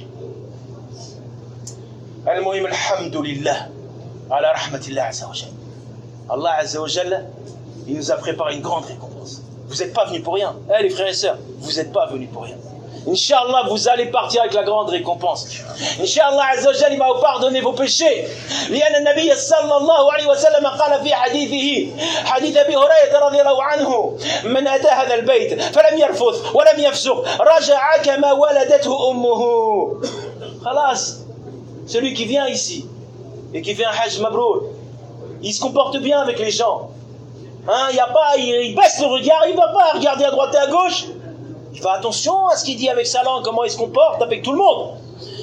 Al-Muhim, alhamdulillah, ala rahmatillah azza wa jalla. Allah azza wa jalla, il nous a préparé une grande récompense. Vous n'êtes pas venus pour rien. Eh, les frères et sœurs, vous n'êtes pas venus pour rien. Inch'Allah, vous allez partir avec la grande récompense. Inch'Allah, Azza wa Jalla, il va vous pardonner vos péchés. لأن النبي صلى الله عليه وسلم قال في حديثه حديث أبي هريرة رضي الله عنه من أتى هذا البيت فلم يرفث ولم يفسق رجع كما ولدته أمه. خلاص. Celui qui vient ici et qui fait un Hajj Mabrour, il se comporte bien avec les gens. Hein, il y a pas, il, il baisse le regard, il ne va pas regarder à droite et à gauche. Il fait attention à ce qu'il dit avec sa langue, comment il se comporte avec tout le monde.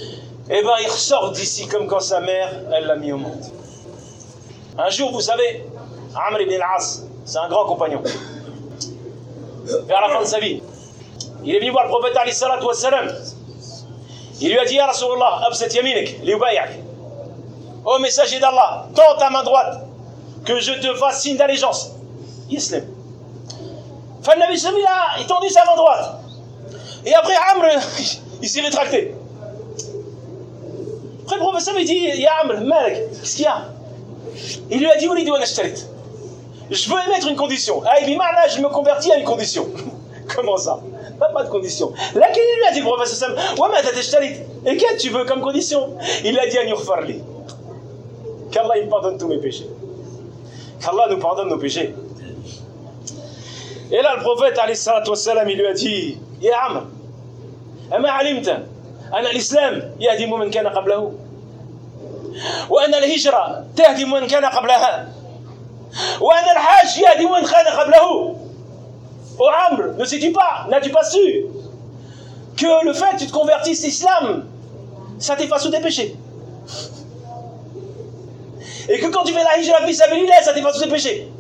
Eh bien, il ressort d'ici comme quand sa mère, elle l'a mis au monde. Un jour, vous savez, Amr ibn al-As, c'est un grand compagnon. Vers la fin de sa vie, il est venu voir le prophète alayhi salatu wa salam. Il lui a dit, Ya Rasulallah, abset yaminik, liubayak. Ô messager d'Allah, tends ta main droite, que je te fasse signe d'allégeance. Islam. Fin de Nabi sallam, il a étendu sa main droite. Et après, Amr, il s'est rétracté. Après, le prophète il dit, Ya Amr, Malek, qu'est-ce qu'il y a? Il lui a dit, Oulidi wa nashtarit. Je veux émettre une condition. Ah, il dit, Ma'na, je me convertis à une condition. Comment ça? Pas, pas de condition. Laquelle il lui a dit, le prophète sallam, ouais, mais t'as t'ashtarit. Et qu'est-ce que tu veux comme condition? Il a dit, An yughfarli. Qu'Allah, il pardonne tous mes péchés. Qu'Allah nous pardonne nos péchés. Et là, le prophète, alayhi salatu wassalam, il lui a dit, Ya Amr, ama alimta, ana l'islam yahdimu man kana qablahu, wa ana al-hijra tahdimu man kana qablaha, wa ana al-hajj yahdimu man kana qablahu. Oh Amr, ne sais-tu pas, n'as-tu pas su que le fait que tu te convertisses l'islam, ça t'efface tous tes péchés? Et que quand tu fais la hijra fi sabilillah, ça t'efface tous tes péchés.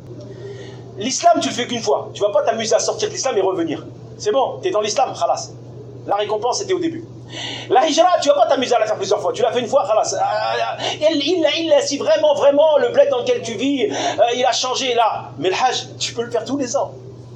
L'islam, tu le fais qu'une fois. Tu ne vas pas t'amuser à sortir de l'islam et revenir. C'est bon, tu es dans l'islam, khalas. La récompense, c'était au début. La hijra, tu ne vas pas t'amuser à la faire plusieurs fois. Tu l'as fait une fois, khalas. Il, il, il, si vraiment, vraiment, le bled dans lequel tu vis, euh, il a changé là. Mais le hajj, tu peux le faire tous les ans.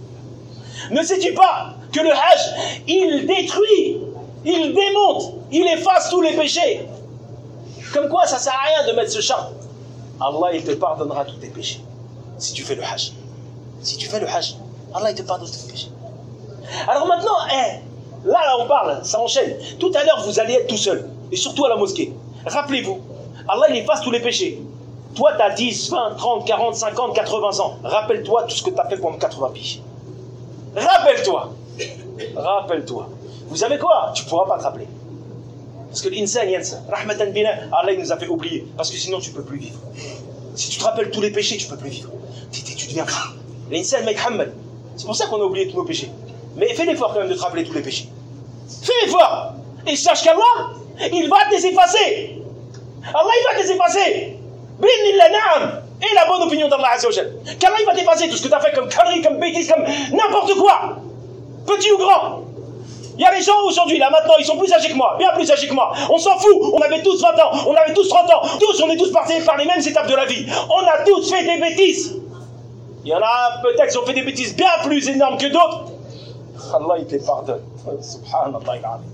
Ne sais-tu pas que le hajj, il détruit, il démonte, il efface tous les péchés? Comme quoi, ça ne sert à rien de mettre ce chant. Allah, il te pardonnera tous tes péchés. Si tu fais le hajj. Si tu fais le hajj, Allah il te pardonne tous tes péchés. Alors maintenant, eh, là, là on parle, ça enchaîne. Tout à l'heure vous allez être tout seul, et surtout à la mosquée. Rappelez-vous, Allah il efface tous les péchés. Toi tu as dix, vingt, trente, quarante, cinquante, quatre-vingts ans. Rappelle-toi tout ce que tu as fait pendant quatre-vingts péchés. Rappelle-toi. Rappelle-toi. Vous savez quoi? Tu ne pourras pas te rappeler. Parce que l'insan yansa, rahmatan bina, Allah il nous a fait oublier. Parce que sinon tu ne peux plus vivre. Si tu te rappelles tous les péchés, tu ne peux plus vivre. Tu, tu deviens fou. L'insan maïkhammal. C'est pour ça qu'on a oublié tous nos péchés. Mais fais l'effort quand même de te rappeler tous les péchés. Fais l'effort. Et sache qu'Allah, il va te les effacer. Allah, il va te les effacer. Binillah na'am. Et la bonne opinion d'Allah Azza wa Jal. Qu'Allah, il va t'effacer tout ce que tu as fait comme conneries, comme bêtises, comme n'importe quoi. Petit ou grand. Il y a des gens aujourd'hui, là maintenant, ils sont plus âgés que moi, bien plus âgés que moi. On s'en fout. On avait tous vingt ans, on avait tous trente ans. Tous, on est tous partis par les mêmes étapes de la vie. On a tous fait des bêtises. Il y en a peut-être qui ont fait des bêtises bien plus énormes que d'autres. Allah, il te les pardonne. Subhanallah il-azim.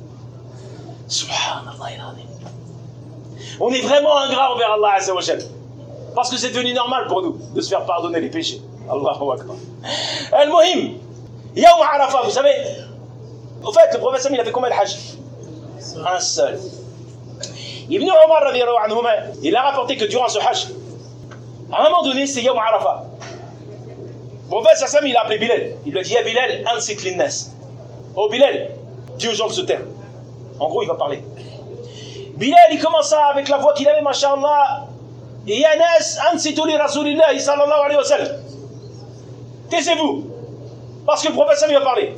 Subhanallah il-azim. On est vraiment ingrat envers Allah Azza wa Jal. Parce que c'est devenu normal pour nous de se faire pardonner les péchés. Allahu Akbar. Al-Muhim, Yawm Arafah, vous savez, au fait, le prophète Sam, il a fait combien de hajj? Un seul. Ibn Omar, il a rapporté que durant ce hajj, à un moment donné, c'est Yawm Arafah. Le prophète Sam, il a appelé Bilal. Il lui a dit, Ya Bilal, ansik linnas. Oh Bilal, dis aux gens de se taire. En gros, il va parler. Bilal, il commença avec la voix qu'il avait, masha'Allah. Ya nas, ansitu li Rasulillah, sallallahu alayhi wa sallam. Taisez-vous. Parce que le prophète Sam, il va parler.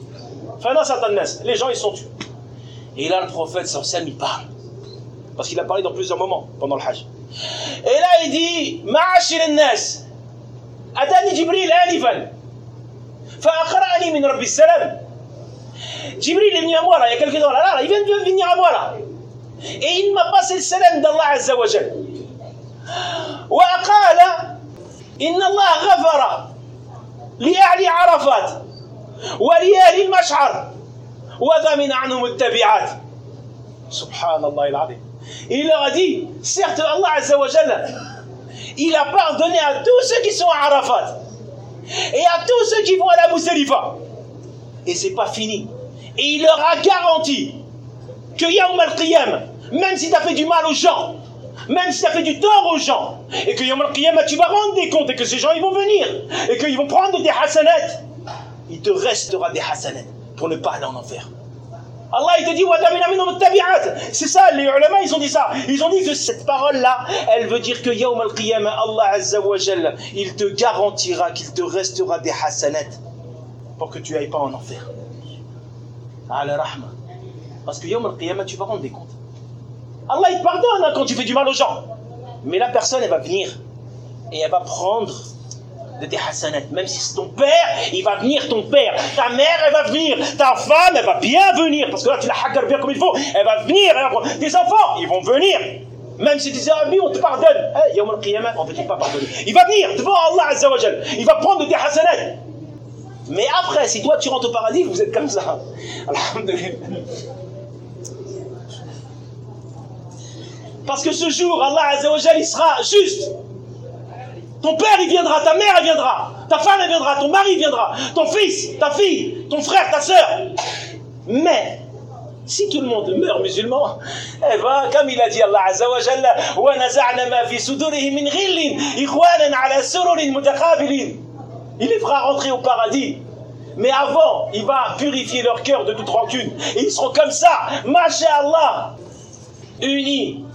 Les gens ils sont tués. Et là le prophète Sam il parle. Parce qu'il a parlé dans plusieurs moments pendant le hajj. Et là il dit Ma'ashir al-nas Atani Jibril anifan Fa'aqra'ani min Rabbi salam. Jibril est venu à moi là, il y a quelques temps là, là, là, il vient de venir à moi là. Et il m'a passé le salam d'Allah Azza wa Jal. Wa aqala Inna Allah ghafara li a'li Arafat وليالي المشعر وضمن عنهم التبعات. Subhanallah il-azim. Il leur a dit, certes Allah Azza wa Jalla, il a pardonné à tous ceux qui sont à Arafat et à tous ceux qui vont à la Muzdalifa. Et c'est pas fini. Et il leur a garanti que Yawm al-Qiyam, même si tu as fait du mal aux gens, même si tu as fait du tort aux gens, et que Yawm al-Qiyam tu vas rendre des comptes et que ces gens ils vont venir et qu'ils vont prendre des hasanats, il te restera des hasanats pour ne pas aller en enfer. Allah il te dit c'est ça, les ulama ils ont dit ça. Ils ont dit que cette parole là, elle veut dire que Yawm al-Qiyamah, Allah Azza wa Jalla, il te garantira qu'il te restera des hasanats pour que tu ailles pas en enfer. Ala rahma. Parce que Yawm al-Qiyamah tu vas rendre des comptes. Allah il te pardonne hein, quand tu fais du mal aux gens. Mais la personne elle va venir et elle va prendre de tes hasanat. Même si c'est ton père, il va venir ton père. Ta mère elle va venir. Ta femme elle va bien venir. Parce que là tu la hagar bien comme il faut. Elle va venir. Elle va prendre. Tes enfants ils vont venir. Même si tu dis ah oui on te pardonne. Eh, Yawm al-Qiyamah on ne peut pas pardonner. Il va venir devant Allah Azza wa Jal. Il va prendre de tes hasanat. Mais après si toi tu rentres au paradis vous êtes comme ça. Alhamdulillah. Parce que ce jour, Allah Azza wa Jal, il sera juste. Ton père, il viendra, ta mère, elle viendra, ta femme, elle viendra, ton mari viendra, ton fils, ta fille, ton frère, ta sœur. Mais, si tout le monde meurt musulman, eh ben, comme il a dit Allah Azza wa Jal, وَنَزَعْنَا مَا فِي صُدُورِهِمْ مِنْ غِلٍّ إِخْوَانًا عَلَى سُرُرٍ مُتَقَابِلٍ. Il les fera rentrer au paradis. Mais avant, il va purifier leur cœur de toute rancune. Et ils seront comme ça, Masha'Allah, unis.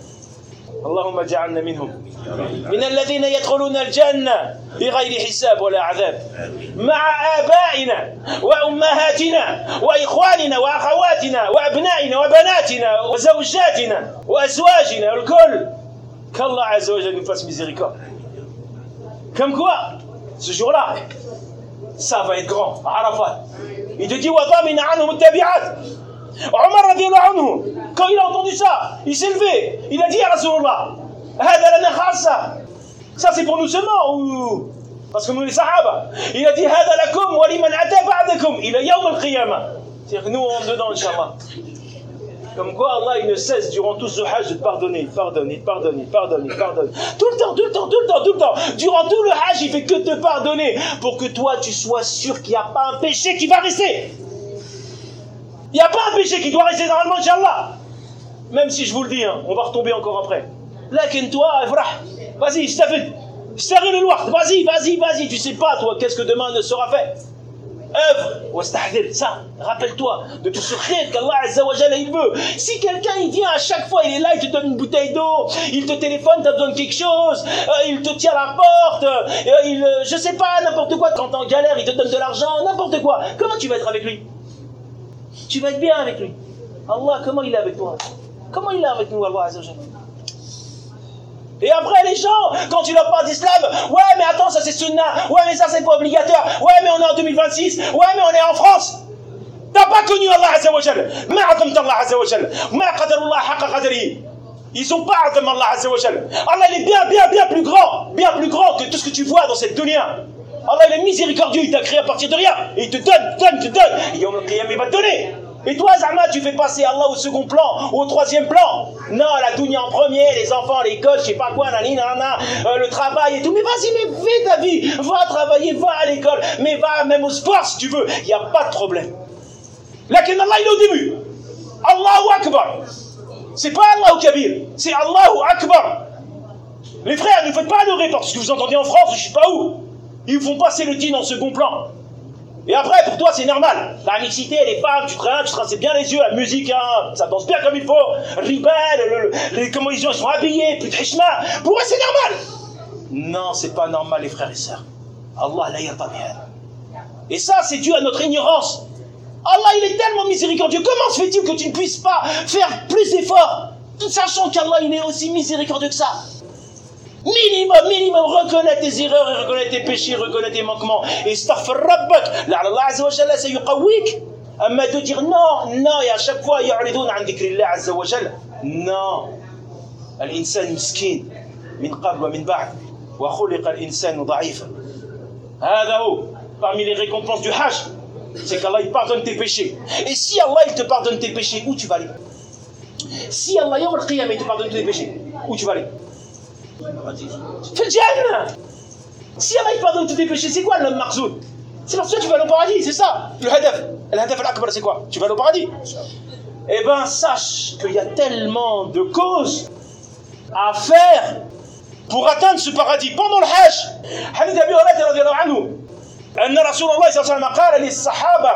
اللهم اجعلنا منهم من الذين يدخلون الجنة بغير حساب ولا عذاب مع آبائنا وأمهاتنا وإخواننا وأخواتنا وأبنائنا وبناتنا وزوجاتنا وأزواجنا الكل qu'Allah Azza wa Jalla nous fasse miséricorde. Comme quoi, ce jour-là, ça va être grand, à Arafat. Il te dit وَضَامِنَ عَنْهُمُ التَّبِعَاتِ. Omar radiallahu anhu, quand il a entendu ça, il s'est levé, il a dit à Rasulullah, Hada lana khassa. Ça c'est pour nous seulement, ou parce que nous les sahaba. Il a dit Hada lakum wa liman ata ba'dakum ila yawm al-qiyamah. C'est-à-dire que nous on est dedans, Inch'Allah. Comme quoi Allah il ne cesse durant tout ce hajj de te pardonner, il pardonne, il pardonne, il pardonne, il pardonne. Tout le temps, tout le temps, tout le temps, tout le temps. Durant tout le hajj, il fait que te pardonner pour que toi tu sois sûr qu'il n'y a pas un péché qui va rester. Il n'y a pas un péché qui doit rester normalement, Inch'Allah. Même si je vous le dis, hein, on va retomber encore après. Lakin toi, vas-y, je t'affile. Je t'arrête le noir. Vas-y, vas-y, vas-y. Tu sais pas, toi, qu'est-ce que demain ne sera fait. Œuvre, ça, rappelle-toi de tout ce khayr qu'Allah Azza wa Jalla il veut. Si quelqu'un il vient à chaque fois, il est là, il te donne une bouteille d'eau, il te téléphone, t'as besoin de quelque chose, euh, il te tient à la porte, euh, il, euh, je sais pas, n'importe quoi, quand t'es en galère, il te donne de l'argent, n'importe quoi. Comment tu vas être avec lui? Tu vas être bien avec lui. Allah, comment il est avec toi? Comment il est avec nous, Allah Azza wa Jalla? Et après les gens, quand tu leur parles d'islam, ouais mais attends, ça c'est sunnah, ouais mais ça c'est pas obligatoire, ouais mais on est en deux mille vingt-six, ouais mais on est en France. T'as pas connu Allah Azza wa Jalla. Ma azamta Allah Azza wa Jalla. Ma qadarullah haqqa qadarihi. Ils ont pas azam Allah Azza wa Jalla. Allah il est bien, bien, bien plus grand, bien plus grand que tout ce que tu vois dans cette dunya. Allah il est miséricordieux, il t'a créé à partir de rien. Et il te donne, donne, te donne. Et Yawm al-Qiyamah il va te donner. Et toi, Zama, tu fais passer Allah au second plan, au troisième plan. Non, la dunya en premier, les enfants, l'école, je sais pas quoi, nani, nana, euh, le travail et tout. Mais vas-y, mais fais ta vie. Va travailler, va à l'école. Mais va même au sport si tu veux. Il n'y a pas de problème. Lakin Allah, il est au début. Allahu Akbar. C'est pas Allahu Kabir. C'est Allahu Akbar. Les frères, ne faites pas adorer parce que vous entendez en France, je sais pas où. Ils vous font passer le dîn en second plan. Et après, pour toi, c'est normal. La mixité, les femmes, tu te rinces, tu te rinces bien les yeux, la musique, hein, ça danse bien comme il faut. Riba, le, le, les, comment ils sont habillés, plus de hishma. Pour eux, c'est normal. Non, c'est pas normal, les frères et sœurs. Allah, la yarda biha. Et ça, c'est dû à notre ignorance. Allah, il est tellement miséricordieux. Comment se fait-il que tu ne puisses pas faire plus d'efforts, sachant qu'Allah, il est aussi miséricordieux que ça? Minimum, minimum, reconnais tes erreurs, reconnais tes péchés, reconnais tes manquements. Et astaghfir rabbak. La Allah Azza wa Jalla, ça yuqawwik. Amma de dire non, non, et à chaque fois, ya'ridun an dhikrillah Azza wa Jalla. Non. Al-insan miskin. Min qabl wa min ba'd. Wa khuliqa al-insan da'ifa. Hada hu. Parmi les récompenses du Hajj, c'est qu'Allah il pardonne tes péchés. Et si Allah il te pardonne tes péchés, où tu vas aller? Si Allah Yawm al-Qiyamah il te pardonne tes péchés, où tu vas aller? Fais le Jannah. Si Allah il pardonne tous tes péchés, c'est quoi l'homme marzoun? C'est parce que tu vas aller au paradis, c'est ça le hadaf. Le hadaf al-akbar, c'est quoi? Tu vas aller au paradis. Eh ben sache qu'il y a tellement de causes à faire pour atteindre ce paradis pendant le Hajj. Hadith Abi Hurayrah radiyallahu anhu أن رسول الله صلى الله عليه وسلم قال للصحابة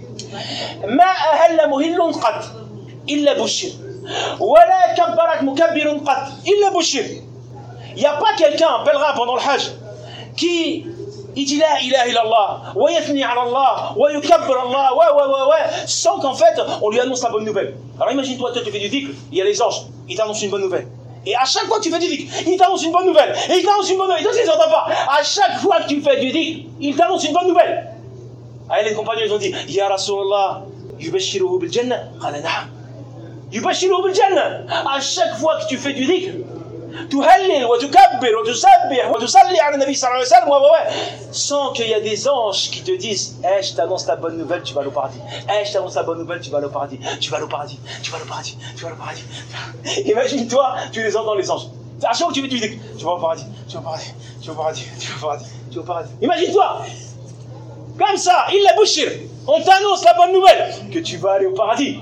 ما أهل مهل قط إلا بشر ولا كبرت مكبر قط إلا بشر. Il n'y a pas quelqu'un, un pèlerin pendant le Hajj, qui il dit la ilaha illallah, wa yathni ala Allah, wa yukabbir Allah, wa wa wa wa, sans qu'en fait on lui annonce la bonne nouvelle. Alors imagine-toi, toi tu fais du dhikr, il y a les anges, ils t'annoncent une bonne nouvelle. Et à chaque fois que tu fais du dhikr, il t'annonce une bonne nouvelle. Et il t'annonce une bonne nouvelle. Et toi, tu les entends pas. À chaque fois que tu fais du dhikr, il t'annonce une bonne nouvelle. Ah, les compagnons, ils ont dit, Ya Rasulallah, yubashiruhu bil jannah. Qala na'am. Yubashiruhu bil jannah. À chaque fois que tu fais du dhikr, tuhallil, wa tukabbir, wa tusabbih, wa tusalli ala nabi sallallahu alayhi wa sallam, wa wa, sans qu'il y a des anges qui te disent, eh, je t'annonce la bonne nouvelle, tu vas au paradis. Eh, je t'annonce la bonne nouvelle, tu vas au paradis. Tu vas au paradis. Tu vas au paradis. Tu vas au paradis. Imagine-toi, tu les entends, les anges. À chaque fois que tu fais du dhikr, tu vas au paradis. Tu vas au paradis. Tu vas au paradis. Tu vas au paradis. Tu vas au paradis. Imagine-toi. Comme ça, il la bouchir. On t'annonce la bonne nouvelle que tu vas aller au paradis.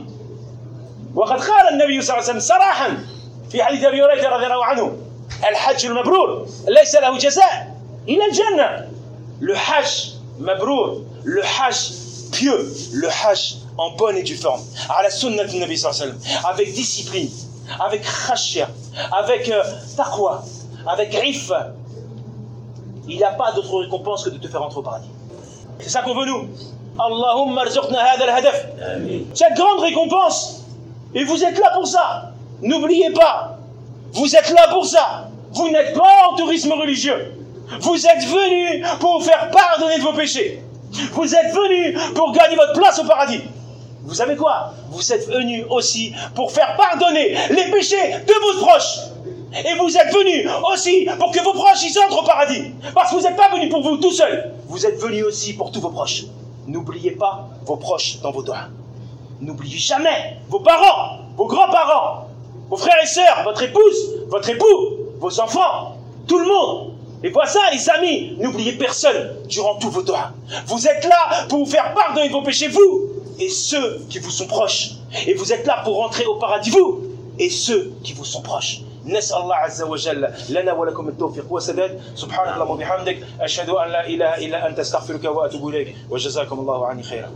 وقد قال النبي صلى الله عليه وسلم صراحا في حديث ابي هريره رضي الله عنه الحج المبرور ليس له جزاء الا الجنه. Le hajj mabrour, le hajj pieux, le hajj en bonne et due forme, à la sunnah du Nabi sallallahu alayhi wa sallam, avec discipline, avec khashya, avec euh, taqwa, avec iffa, il n'y a pas d'autre récompense que de te faire entrer au paradis. C'est ça qu'on veut nous. Allahumma arzuqna hadha al-hadaf. Cette grande récompense. Et vous êtes là pour ça. N'oubliez pas. Vous êtes là pour ça. Vous n'êtes pas en tourisme religieux. Vous êtes venus pour faire pardonner de vos péchés. Vous êtes venus pour gagner votre place au paradis. Vous savez quoi? Vous êtes venus aussi pour faire pardonner les péchés de vos proches. Et vous êtes venus aussi pour que vos proches ils entrent au paradis. Parce que vous n'êtes pas venus pour vous tout seul. Vous êtes venus aussi pour tous vos proches. N'oubliez pas vos proches dans vos doigts. N'oubliez jamais vos parents, vos grands-parents, vos frères et sœurs, votre épouse, votre époux, vos enfants, tout le monde. Et voici les amis, n'oubliez personne durant tous vos doigts. Vous êtes là pour vous faire pardonner de vos péchés, vous et ceux qui vous sont proches. Et vous êtes là pour rentrer au paradis, vous et ceux qui vous sont proches. نسأل الله عز وجل لنا ولكم التوفيق والسداد. سبحانك اللهم وبحمدك أشهد أن لا إله إلا أنت أستغفرك وأتوب إليك وجزاكم الله عني خيرا.